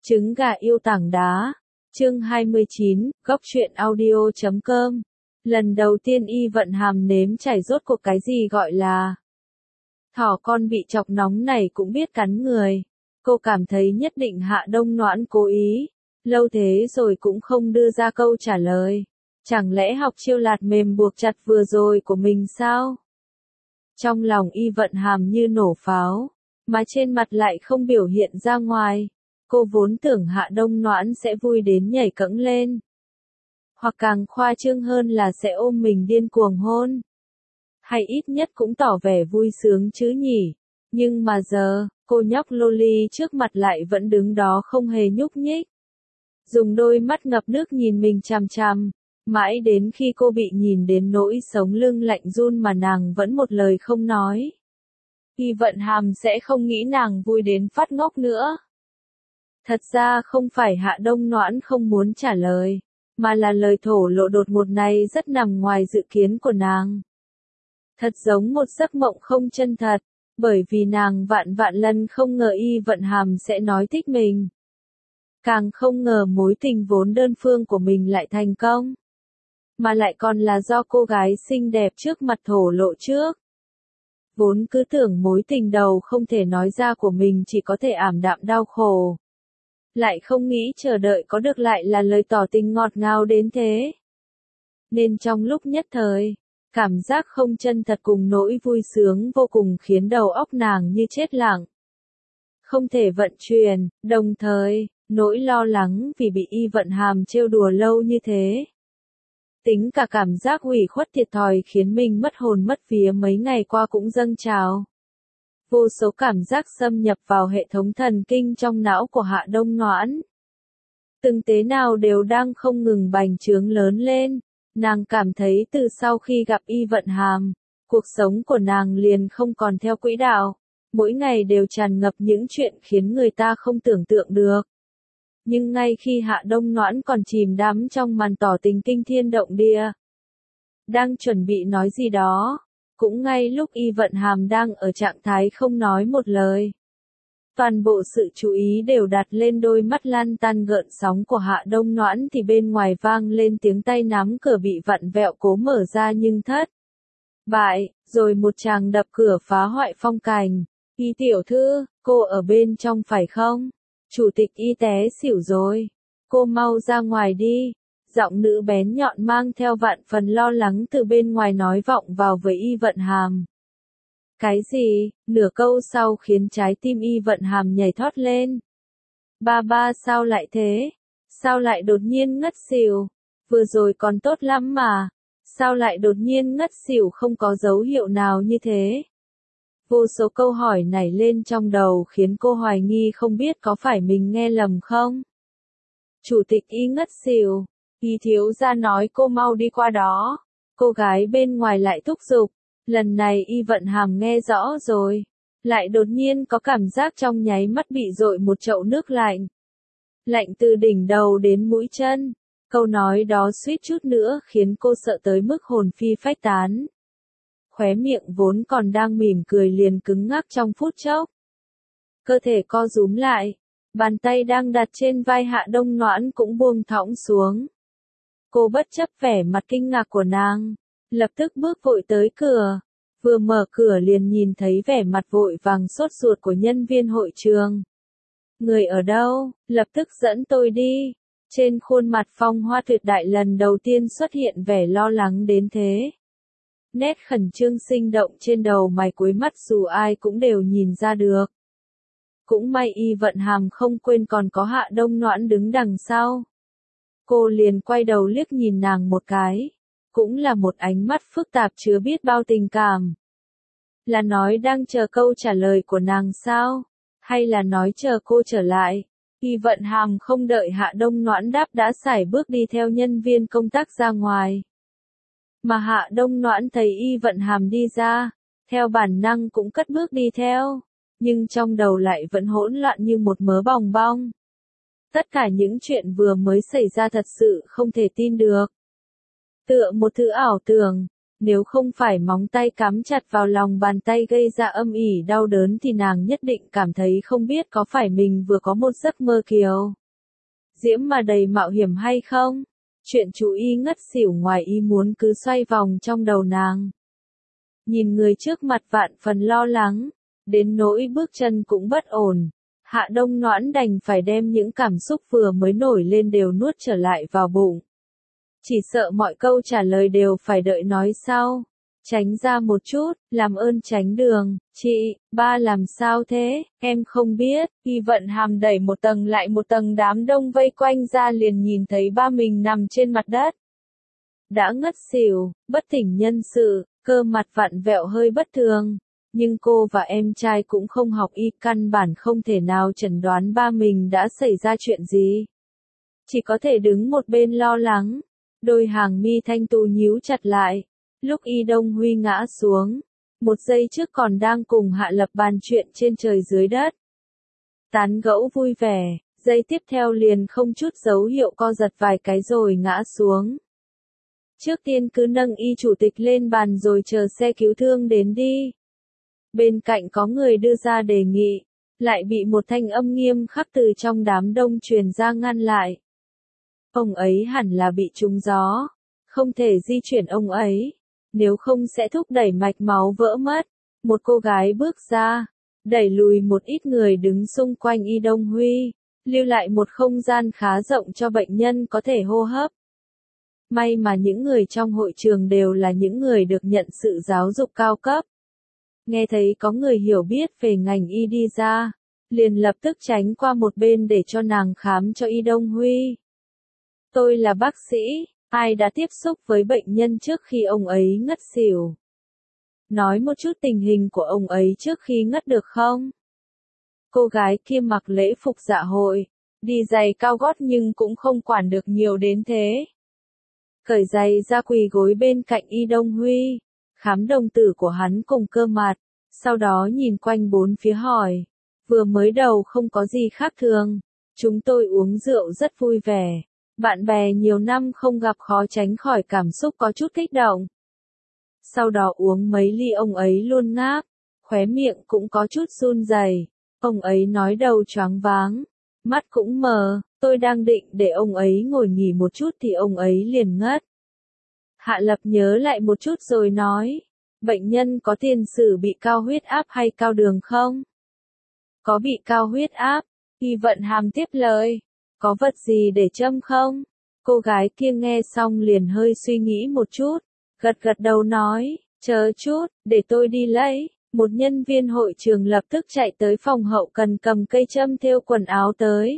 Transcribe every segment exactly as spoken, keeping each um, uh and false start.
Trứng gà yêu tảng đá. Chương hai mươi chín, góc truyện audio chấm com. Lần đầu tiên Y Vận Hàm nếm trải rốt cuộc cái gì gọi là thỏ con bị chọc nóng này cũng biết cắn người. Cô cảm thấy nhất định Hạ Đông Noãn cố ý. Lâu thế rồi cũng không đưa ra câu trả lời. Chẳng lẽ học chiêu lạt mềm buộc chặt vừa rồi của mình sao? Trong lòng Y Vận Hàm như nổ pháo, mà trên mặt lại không biểu hiện ra ngoài. Cô vốn tưởng Hạ Đông Noãn sẽ vui đến nhảy cẫng lên. Hoặc càng khoa trương hơn là sẽ ôm mình điên cuồng hôn. Hay ít nhất cũng tỏ vẻ vui sướng chứ nhỉ. Nhưng mà giờ, cô nhóc loli trước mặt lại vẫn đứng đó không hề nhúc nhích. Dùng đôi mắt ngập nước nhìn mình chằm chằm. Mãi đến khi cô bị nhìn đến nỗi sống lưng lạnh run mà nàng vẫn một lời không nói. Y Vận Hàm sẽ không nghĩ nàng vui đến phát ngốc nữa. Thật ra không phải Hạ Đông Noãn không muốn trả lời, mà là lời thổ lộ đột ngột này rất nằm ngoài dự kiến của nàng. Thật giống một giấc mộng không chân thật, bởi vì nàng vạn vạn lần không ngờ Y Vận Hàm sẽ nói thích mình. Càng không ngờ mối tình vốn đơn phương của mình lại thành công. Mà lại còn là do cô gái xinh đẹp trước mặt thổ lộ trước. Vốn cứ tưởng mối tình đầu không thể nói ra của mình chỉ có thể ảm đạm đau khổ. Lại không nghĩ chờ đợi có được lại là lời tỏ tình ngọt ngào đến thế. Nên trong lúc nhất thời, cảm giác không chân thật cùng nỗi vui sướng vô cùng khiến đầu óc nàng như chết lặng. Không thể vận chuyển, đồng thời, nỗi lo lắng vì bị Y Vận Hàm trêu đùa lâu như thế. Tính cả cảm giác ủy khuất thiệt thòi khiến mình mất hồn mất vía mấy ngày qua cũng dâng trào. Vô số cảm giác xâm nhập vào hệ thống thần kinh trong não của Hạ Đông Noãn. Từng tế nào đều đang không ngừng bành trướng lớn lên. Nàng cảm thấy từ sau khi gặp Y Vận Hàm, cuộc sống của nàng liền không còn theo quỹ đạo. Mỗi ngày đều tràn ngập những chuyện khiến người ta không tưởng tượng được. Nhưng ngay khi Hạ Đông Noãn còn chìm đắm trong màn tỏ tình kinh thiên động địa, đang chuẩn bị nói gì đó, cũng ngay lúc Y Vận Hàm đang ở trạng thái không nói một lời. Toàn bộ sự chú ý đều đặt lên đôi mắt lan tan gợn sóng của Hạ Đông Noãn thì bên ngoài vang lên tiếng tay nắm cửa bị vặn vẹo cố mở ra nhưng thất bại, rồi một tràng đập cửa phá hoại phong cảnh. Y tiểu thư, cô ở bên trong phải không? Chủ tịch Y té xỉu rồi. Cô mau ra ngoài đi. Giọng nữ bén nhọn mang theo vạn phần lo lắng từ bên ngoài nói vọng vào với Y Vận Hàm. Cái gì? Nửa câu sau khiến trái tim Y Vận Hàm nhảy thót lên. Ba ba sao lại thế? Sao lại đột nhiên ngất xỉu? Vừa rồi còn tốt lắm mà. Sao lại đột nhiên ngất xỉu không có dấu hiệu nào như thế? Vô số câu hỏi nảy lên trong đầu khiến cô hoài nghi không biết có phải mình nghe lầm không? Chủ tịch Y ngất xỉu. Y thiếu gia nói cô mau đi qua đó. Cô gái bên ngoài lại thúc giục. Lần này Y Vận Hàm nghe rõ rồi. Lại đột nhiên có cảm giác trong nháy mắt bị dội một chậu nước lạnh. Lạnh từ đỉnh đầu đến mũi chân. Câu nói đó suýt chút nữa khiến cô sợ tới mức hồn phi phách tán. Khóe miệng vốn còn đang mỉm cười liền cứng ngắc trong phút chốc. Cơ thể co rúm lại. Bàn tay đang đặt trên vai Hạ Đông Noãn cũng buông thõng xuống. Cô bất chấp vẻ mặt kinh ngạc của nàng, lập tức bước vội tới cửa. Vừa mở cửa liền nhìn thấy vẻ mặt vội vàng sốt ruột của nhân viên hội trường. Người ở đâu? Lập tức dẫn tôi đi. Trên khuôn mặt Phong Hoa Tuyệt Đại lần đầu tiên xuất hiện vẻ lo lắng đến thế. Nét khẩn trương sinh động trên đầu mày cuối mắt dù ai cũng đều nhìn ra được. Cũng may Y Vận Hàm không quên còn có Hạ Đông Noãn đứng đằng sau. Cô liền quay đầu liếc nhìn nàng một cái. Cũng là một ánh mắt phức tạp chứa biết bao tình cảm. Là nói đang chờ câu trả lời của nàng sao? Hay là nói chờ cô trở lại? Y Vận Hàm không đợi Hạ Đông Noãn đáp đã sải bước đi theo nhân viên công tác ra ngoài. Mà Hạ Đông Noãn thấy Y Vận Hàm đi ra, theo bản năng cũng cất bước đi theo, nhưng trong đầu lại vẫn hỗn loạn như một mớ bòng bong. Tất cả những chuyện vừa mới xảy ra thật sự không thể tin được. Tựa một thứ ảo tưởng, Nếu không phải móng tay cắm chặt vào lòng bàn tay gây ra âm ỉ đau đớn thì nàng nhất định cảm thấy không biết có phải mình vừa có một giấc mơ kiều diễm mà đầy mạo hiểm hay không. Chuyện chú y ngất xỉu ngoài ý muốn cứ xoay vòng trong đầu nàng. Nhìn người trước mặt vạn phần lo lắng, đến nỗi bước chân cũng bất ổn. Hạ Đông Noãn đành phải đem những cảm xúc vừa mới nổi lên đều nuốt trở lại vào bụng. Chỉ sợ mọi câu trả lời đều phải đợi nói sau. Tránh ra một chút, làm ơn tránh đường. Chị, ba làm sao thế, em không biết. Y Vận Hàm đẩy một tầng lại một tầng đám đông vây quanh ra liền nhìn thấy ba mình nằm trên mặt đất. Đã ngất xỉu, bất tỉnh nhân sự, cơ mặt vặn vẹo hơi bất thường. Nhưng cô và em trai cũng không học y, căn bản không thể nào chẩn đoán ba mình đã xảy ra chuyện gì. Chỉ có thể đứng một bên lo lắng. Đôi hàng mi thanh tú nhíu chặt lại. Lúc Y Đông Huy ngã xuống, một giây trước còn đang cùng Hạ Lập bàn chuyện trên trời dưới đất. Tán gẫu vui vẻ, giây tiếp theo liền không chút dấu hiệu co giật vài cái rồi ngã xuống. Trước tiên cứ nâng Y chủ tịch lên bàn rồi chờ xe cứu thương đến đi. Bên cạnh có người đưa ra đề nghị, lại bị một thanh âm nghiêm khắc từ trong đám đông truyền ra ngăn lại. Ông ấy hẳn là bị trúng gió, không thể di chuyển ông ấy, nếu không sẽ thúc đẩy mạch máu vỡ mất. Một cô gái bước ra, đẩy lùi một ít người đứng xung quanh Y Đông Huy, lưu lại một không gian khá rộng cho bệnh nhân có thể hô hấp. May mà những người trong hội trường đều là những người được nhận sự giáo dục cao cấp. Nghe thấy có người hiểu biết về ngành y đi ra, liền lập tức tránh qua một bên để cho nàng khám cho Y Đông Huy. Tôi là bác sĩ, ai đã tiếp xúc với bệnh nhân trước khi ông ấy ngất xỉu? Nói một chút tình hình của ông ấy trước khi ngất được không? Cô gái kia mặc lễ phục dạ hội, đi giày cao gót nhưng cũng không quản được nhiều đến thế. Cởi giày ra quỳ gối bên cạnh Y Đông Huy, khám đồng tử của hắn cùng cơ mặt, sau đó nhìn quanh bốn phía hỏi. Vừa mới đầu không có gì khác thường, chúng tôi uống rượu rất vui vẻ. Bạn bè nhiều năm không gặp khó tránh khỏi cảm xúc có chút kích động. Sau đó uống mấy ly ông ấy luôn ngáp, khóe miệng cũng có chút run rẩy. Ông ấy nói đầu choáng váng, mắt cũng mờ, tôi đang định để ông ấy ngồi nghỉ một chút thì ông ấy liền ngất. Hạ Lập nhớ lại một chút rồi nói, bệnh nhân có tiền sử bị cao huyết áp hay cao đường không? Có bị cao huyết áp, Y Vận Hàm tiếp lời. Có vật gì để châm không? Cô gái kia nghe xong liền hơi suy nghĩ một chút, gật gật đầu nói, chờ chút, để tôi đi lấy. Một nhân viên hội trường lập tức chạy tới phòng hậu cần cầm cây châm thêu quần áo tới.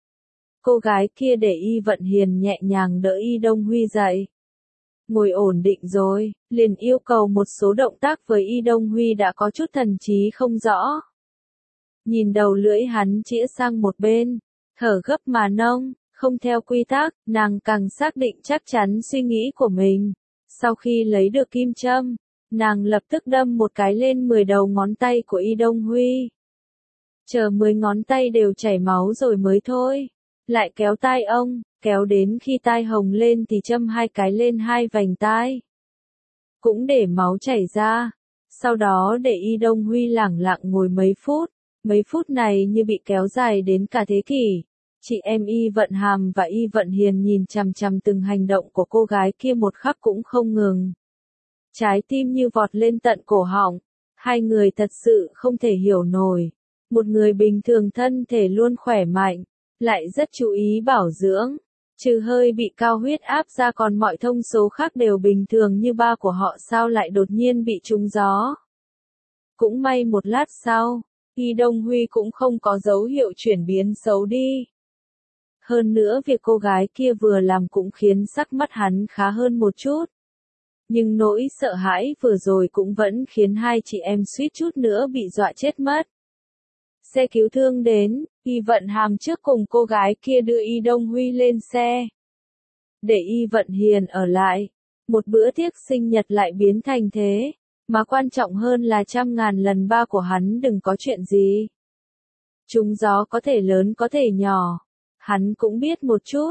Cô gái kia để Y Vận Hiền nhẹ nhàng đỡ Y Đông Huy dậy. Ngồi ổn định rồi, liền yêu cầu một số động tác với Y Đông Huy đã có chút thần trí không rõ. Nhìn đầu lưỡi hắn chĩa sang một bên, thở gấp mà nông, không theo quy tắc, nàng càng xác định chắc chắn suy nghĩ của mình. Sau khi lấy được kim châm, nàng lập tức đâm một cái lên mười đầu ngón tay của Y Đông Huy. Chờ mười ngón tay đều chảy máu rồi mới thôi. Lại kéo tai ông, kéo đến khi tai hồng lên thì châm hai cái lên hai vành tai. Cũng để máu chảy ra. Sau đó để Y Đông Huy lẳng lặng ngồi mấy phút. Mấy phút này như bị kéo dài đến cả thế kỷ. Chị em Y Vận Hàm và Y Vận Hiền nhìn chằm chằm từng hành động của cô gái kia một khắc cũng không ngừng. Trái tim như vọt lên tận cổ họng. Hai người thật sự không thể hiểu nổi. Một người bình thường thân thể luôn khỏe mạnh, lại rất chú ý bảo dưỡng. Trừ hơi bị cao huyết áp ra còn mọi thông số khác đều bình thường như ba của họ, sao lại đột nhiên bị trúng gió. Cũng may một lát sau, Y Đông Huy cũng không có dấu hiệu chuyển biến xấu đi. Hơn nữa việc cô gái kia vừa làm cũng khiến sắc mắt hắn khá hơn một chút. Nhưng nỗi sợ hãi vừa rồi cũng vẫn khiến hai chị em suýt chút nữa bị dọa chết mất. Xe cứu thương đến, Y Vận Hàm trước cùng cô gái kia đưa Y Đông Huy lên xe. Để Y Vận Hiền ở lại. Một bữa tiệc sinh nhật lại biến thành thế. Mà quan trọng hơn là trăm ngàn lần ba của hắn đừng có chuyện gì. Trúng gió có thể lớn có thể nhỏ. Hắn cũng biết một chút.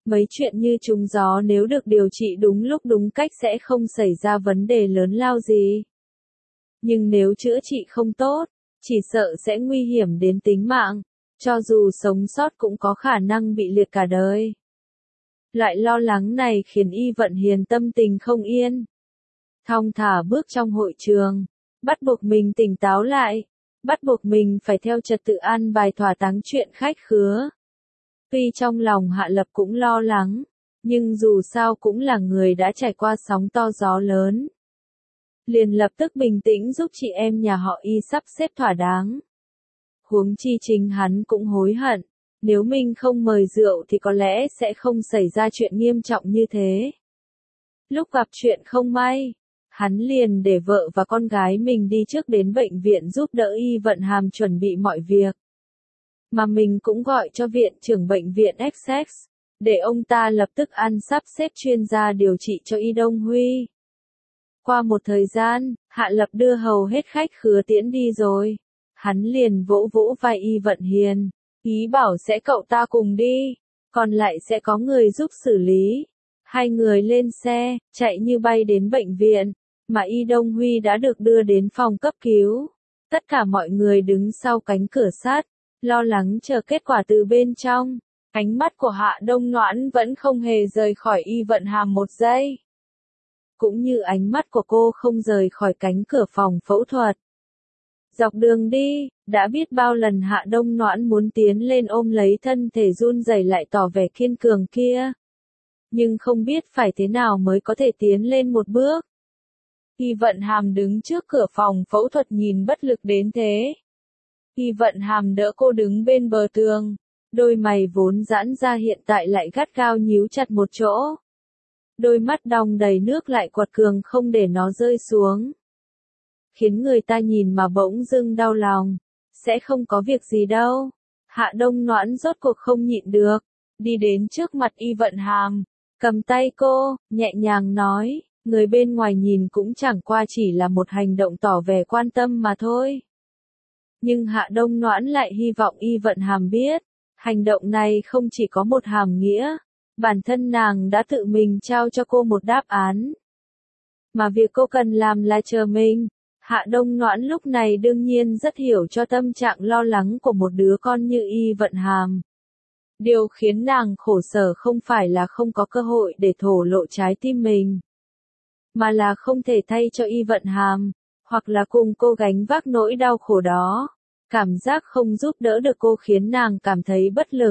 Mấy chuyện như trúng gió nếu được điều trị đúng lúc đúng cách sẽ không xảy ra vấn đề lớn lao gì. Nhưng nếu chữa trị không tốt, chỉ sợ sẽ nguy hiểm đến tính mạng, cho dù sống sót cũng có khả năng bị liệt cả đời. Loại lo lắng này khiến Y Vận Hiền tâm tình không yên. Thong thả bước trong hội trường, bắt buộc mình tỉnh táo lại, bắt buộc mình phải theo trật tự an bài thỏa đáng chuyện khách khứa. Tuy trong lòng Hạ Lập cũng lo lắng, nhưng dù sao cũng là người đã trải qua sóng to gió lớn. Liền lập tức bình tĩnh giúp chị em nhà họ Y sắp xếp thỏa đáng. Huống chi chính hắn cũng hối hận, nếu mình không mời rượu thì có lẽ sẽ không xảy ra chuyện nghiêm trọng như thế. Lúc gặp chuyện không may, hắn liền để vợ và con gái mình đi trước đến bệnh viện giúp đỡ Y Vận Hàm chuẩn bị mọi việc. Mà mình cũng gọi cho viện trưởng bệnh viện Essex, để ông ta lập tức ăn sắp xếp chuyên gia điều trị cho Y Đông Huy. Qua một thời gian, Hạ Lập đưa hầu hết khách khứa tiễn đi rồi. Hắn liền vỗ vỗ vai Y Vận Hiền, ý bảo sẽ cậu ta cùng đi, còn lại sẽ có người giúp xử lý. Hai người lên xe, chạy như bay đến bệnh viện, mà Y Đông Huy đã được đưa đến phòng cấp cứu. Tất cả mọi người đứng sau cánh cửa sắt, lo lắng chờ kết quả từ bên trong. Ánh mắt của Hạ Đông Noãn vẫn không hề rời khỏi Y Vận Hàm một giây. Cũng như ánh mắt của cô không rời khỏi cánh cửa phòng phẫu thuật. Dọc đường đi, đã biết bao lần Hạ Đông Noãn muốn tiến lên ôm lấy thân thể run rẩy lại tỏ vẻ kiên cường kia. Nhưng không biết phải thế nào mới có thể tiến lên một bước. Y Vận Hàm đứng trước cửa phòng phẫu thuật nhìn bất lực đến thế. Y Vận Hàm đỡ cô đứng bên bờ tường, đôi mày vốn giãn ra hiện tại lại gắt gao nhíu chặt một chỗ. Đôi mắt đong đầy nước lại quật cường không để nó rơi xuống. Khiến người ta nhìn mà bỗng dưng đau lòng. Sẽ không có việc gì đâu. Hạ Đông Noãn rốt cuộc không nhịn được. Đi đến trước mặt Y Vận Hàm. Cầm tay cô, nhẹ nhàng nói. Người bên ngoài nhìn cũng chẳng qua chỉ là một hành động tỏ vẻ quan tâm mà thôi. Nhưng Hạ Đông Noãn lại hy vọng Y Vận Hàm biết. Hành động này không chỉ có một hàm nghĩa. Bản thân nàng đã tự mình trao cho cô một đáp án. Mà việc cô cần làm là chờ mình. Hạ Đông Noãn lúc này đương nhiên rất hiểu cho tâm trạng lo lắng của một đứa con như Y Vận Hàm. Điều khiến nàng khổ sở không phải là không có cơ hội để thổ lộ trái tim mình. Mà là không thể thay cho Y Vận Hàm, hoặc là cùng cô gánh vác nỗi đau khổ đó. Cảm giác không giúp đỡ được cô khiến nàng cảm thấy bất lực.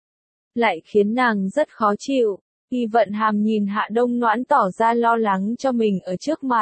Lại khiến nàng rất khó chịu. Y Vận Hàm nhìn Hạ Đông Noãn tỏ ra lo lắng cho mình ở trước mặt.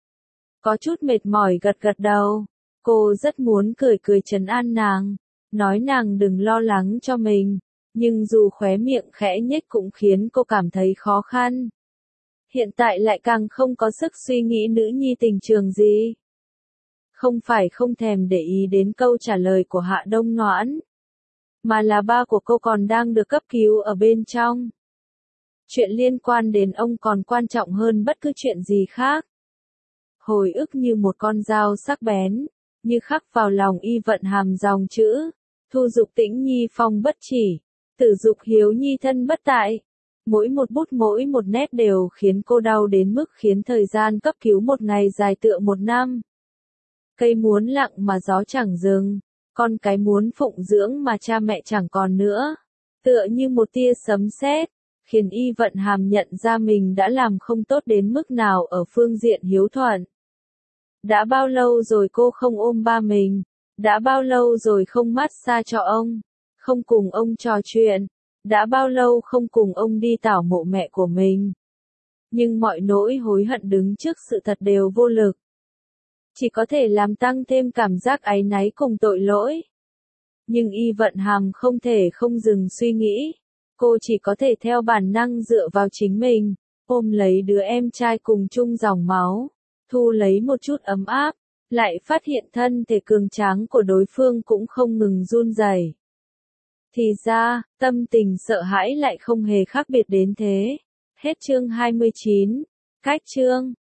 Có chút mệt mỏi gật gật đầu. Cô rất muốn cười cười trấn an nàng. Nói nàng đừng lo lắng cho mình. Nhưng dù khóe miệng khẽ nhếch cũng khiến cô cảm thấy khó khăn. Hiện tại lại càng không có sức suy nghĩ nữ nhi tình trường gì. Không phải không thèm để ý đến câu trả lời của Hạ Đông Noãn. Mà là ba của cô còn đang được cấp cứu ở bên trong. Chuyện liên quan đến ông còn quan trọng hơn bất cứ chuyện gì khác. Hồi ức như một con dao sắc bén, như khắc vào lòng Y Vận Hàm dòng chữ. Thu dục tĩnh nhi phong bất chỉ, tử dục hiếu nhi thân bất tại. Mỗi một bút mỗi một nét đều khiến cô đau đến mức khiến thời gian cấp cứu một ngày dài tựa một năm. Cây muốn lặng mà gió chẳng dừng. Con cái muốn phụng dưỡng mà cha mẹ chẳng còn nữa. Tựa như một tia sấm sét, khiến Y Vận Hàm nhận ra mình đã làm không tốt đến mức nào ở phương diện hiếu thuận. Đã bao lâu rồi cô không ôm ba mình? Đã bao lâu rồi không massage cho ông? Không cùng ông trò chuyện? Đã bao lâu không cùng ông đi tảo mộ mẹ của mình? Nhưng mọi nỗi hối hận đứng trước sự thật đều vô lực. Chỉ có thể làm tăng thêm cảm giác áy náy cùng tội lỗi. Nhưng Y Vận Hàm không thể không dừng suy nghĩ. Cô chỉ có thể theo bản năng dựa vào chính mình, ôm lấy đứa em trai cùng chung dòng máu, thu lấy một chút ấm áp, lại phát hiện thân thể cường tráng của đối phương cũng không ngừng run rẩy. Thì ra, tâm tình sợ hãi lại không hề khác biệt đến thế. Hết chương hai mươi chín. Cách chương